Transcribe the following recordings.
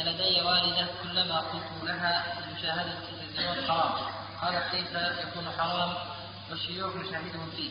إن لدي والدة كلما قلت لها مشاهدة التلفزيون حرام قالت كيف يكون حرام والشيوخ يشاهدهم فيه.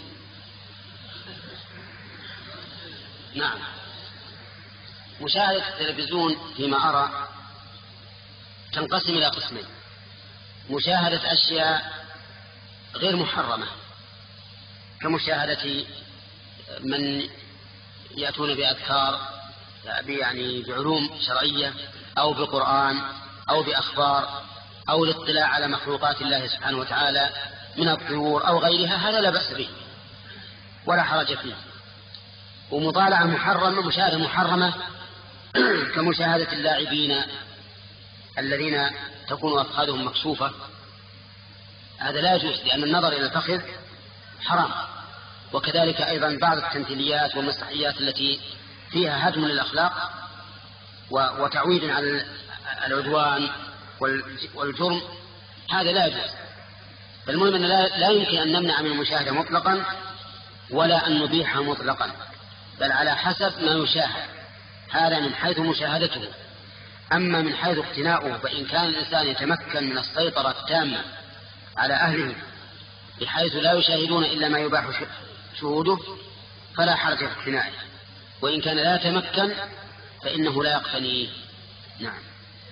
نعم، مشاهدة التلفزيون فيما أرى تنقسم إلى قسمين: مشاهدة أشياء غير محرمة كمشاهدة من يأتون بأذكار يعني بعلوم شرعية أو بقرآن أو بأخبار أو الاطلاع على مخلوقات الله سبحانه وتعالى من الطيور أو غيرها، هذا لا بأس به ولا حرج فيه. ومطالعة محرمة، مشاهدة محرمة كمشاهدة اللاعبين الذين تكون أفخاذهم مكشوفة، هذا لا يجوز لأن النظر إلى الفخذ حرام. وكذلك أيضا بعض التمثيليات والمسرحيات التي فيها هدم للأخلاق وتعويد على العدوان والجرم، هذا لا يجوز. فالمهم أن لا يمكن أن نمنع من المشاهدة مطلقا ولا أن نبيحها مطلقا، بل على حسب ما يشاهد، هذا من حيث مشاهدته. أما من حيث اقتناؤه، فإن كان الإنسان يتمكن من السيطرة التامة على أهله بحيث لا يشاهدون إلا ما يباح شهوده فلا حرج في اقتنائه، وإن كان لا يتمكن فإنه لا يقتنيه. نعم.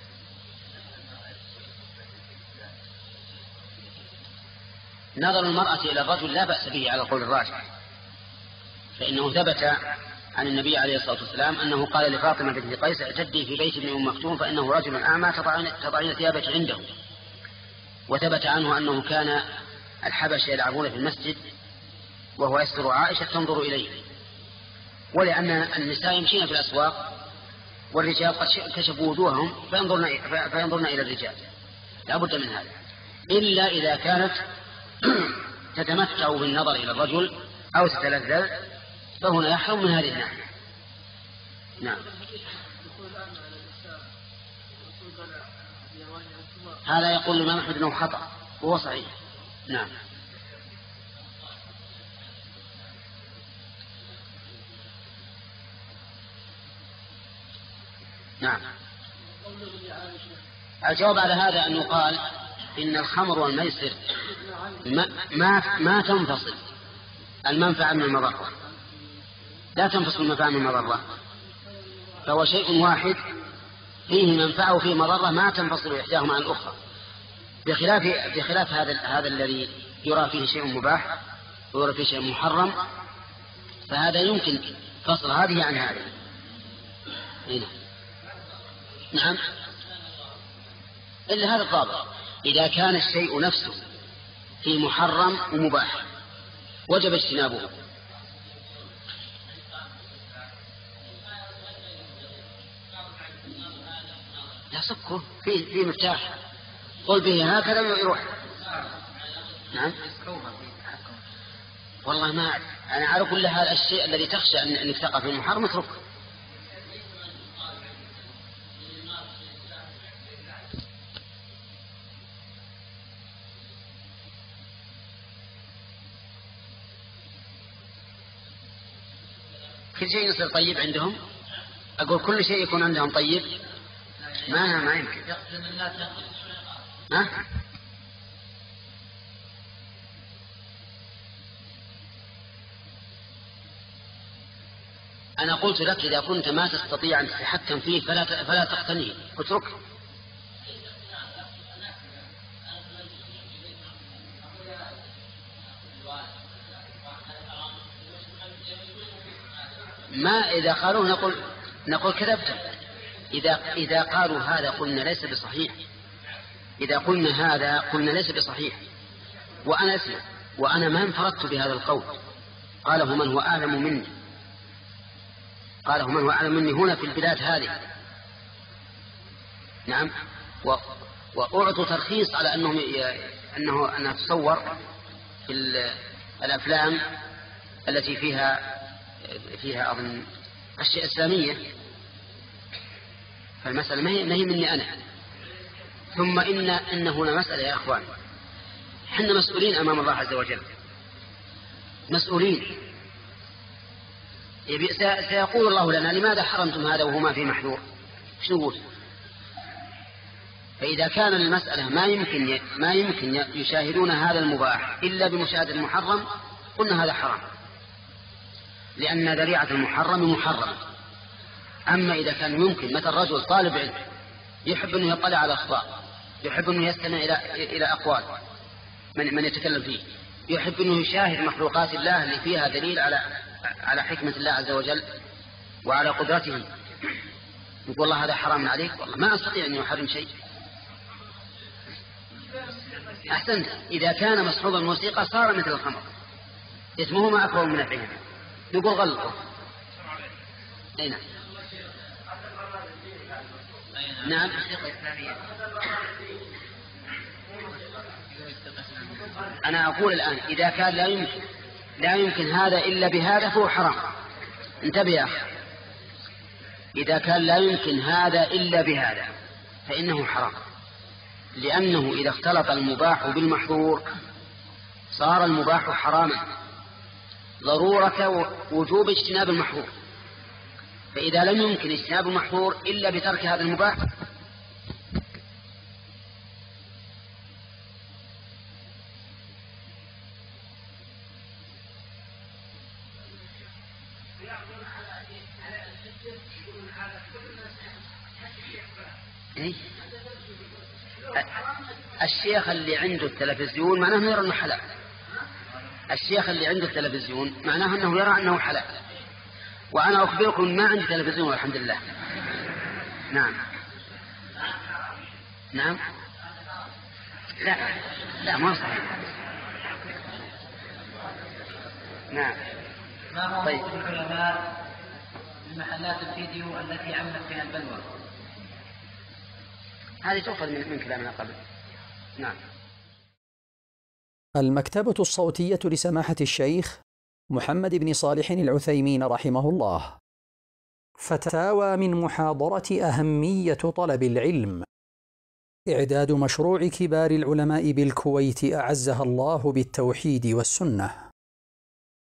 نظر المرأة إلى الرجل لا بأس به على قول الراجح، فإنه ثبت عن النبي عليه الصلاة والسلام أنه قال لفاطمة بنت قيس: اعتدي في بيت ابن أم مكتوم فإنه رجل أعمى تضعين ثيابك عنده. وثبت عنه أنه كان الحبش يلعبون في المسجد وهو يستر عائشة تنظر إليه، ولأن النساء يمشين في الأسواق والرجال قد كشفوا وجوههم فينظرن إلى الرجال، لا بد من هذا، إلا إذا كانت تتمتع بالنظر إلى الرجل أو تتلذذ فهنا يحرم من هذه الناحية. نعم. هذا يقول الإمام أحمد أنه خطأ وهو صحيح. نعم. نعم. الجواب على هذا أن يقال إن الخمر والميسر ما تنفصل المنفعة من المضرة، لا تنفصل المنفعة من المضرة، فهو شيء واحد فيه منفعة وفيه مضرة ما تنفصل إحداهما عن الأخرى، بخلاف هذا الذي يرى فيه شيء مباح ويرى فيه شيء محرم، فهذا يمكن فصل هذه عن هذه. نعم. إلا هذا الضابط: إذا كان الشيء نفسه في محرم ومباح وجب اجتنابه. لا سكه في مفتاح، قل به هكذا ويروح. نعم. والله ما أنا على كل هذا الشيء الذي تخشى أنك تقع في المحرم اتركه. كل شيء يصير طيب عندهم، أقول كل شيء يكون عندهم طيب، ما يمكن. أنا قلت لك إذا كنت ما تستطيع أن تتحكم فيه فلا تقتنيه، اتركه. ما إذا قالوا نقول كذبت. إذا قالوا هذا قلنا ليس بصحيح، إذا قلنا هذا قلنا ليس بصحيح. وأنا أسمع وأنا ما انفردت بهذا القول، قاله من هو أعلم مني، قاله من هو أعلم مني هنا في البلاد هذه. نعم. وأعطوا ترخيص على أنها تصور في الأفلام التي فيها أظن أشياء إسلامية، فالمسألة ما هي مني أنا. ثم إن هنا مسألة يا أخوان، حنا مسؤولين أمام الله عز وجل، مسؤولين. سيقول الله لنا: لماذا حرمتم هذا وهو ما في محذور؟ شو نقول؟ فإذا كان المسألة ما يمكن يشاهدون هذا المباح إلا بمشاهدة المحرم قلنا هذا حرام، لأن ذريعة المحرم محرم. أما إذا كان يمكن، مثل رجل طالب علم يحب أنه يطلع على أخبار، يحب أنه يستمع إلى أقوال من يتكلم فيه، يحب أنه يشاهد مخلوقات الله اللي فيها دليل على حكمة الله عز وجل وعلى قدرته، يقول الله هذا حرام عليك، والله ما أستطيع أن يحرم شيء. أحسنت. إذا كان مصحوب الموسيقى صار مثل الخمر، اسمه ما أكبر من نفعه، نقول غلطه. أين؟ نعم. أنا أقول الآن إذا كان لا يمكن هذا إلا بهذا فهو حرام. انتبه يا أخي، إذا كان لا يمكن هذا إلا بهذا فإنه حرام، لأنه إذا اختلط المباح بالمحظور صار المباح حراما، ضرورة وجوب اجتناب المحظور. فإذا لم يمكن اجتناب المحظور إلا بترك هذا المباح الشيخ اللي عنده التلفزيون معناه أنه يرى أنه حلال. الشيخ اللي عنده التلفزيون معناه أنه يرى أنه حلال، وأنا أخبركم ما عندي تلفزيون والحمد لله. نعم. نعم. لا ما صحيح. نعم. ما هو موقف العلماء المحلات الفيديو التي عمت فيها البلوى؟ هذه تؤخذ من كلامنا قبل. نعم. المكتبة الصوتية لسماحة الشيخ محمد بن صالح العثيمين رحمه الله. فتاوى من محاضرة أهمية طلب العلم. إعداد مشروع كبار العلماء بالكويت أعزها الله بالتوحيد والسنة.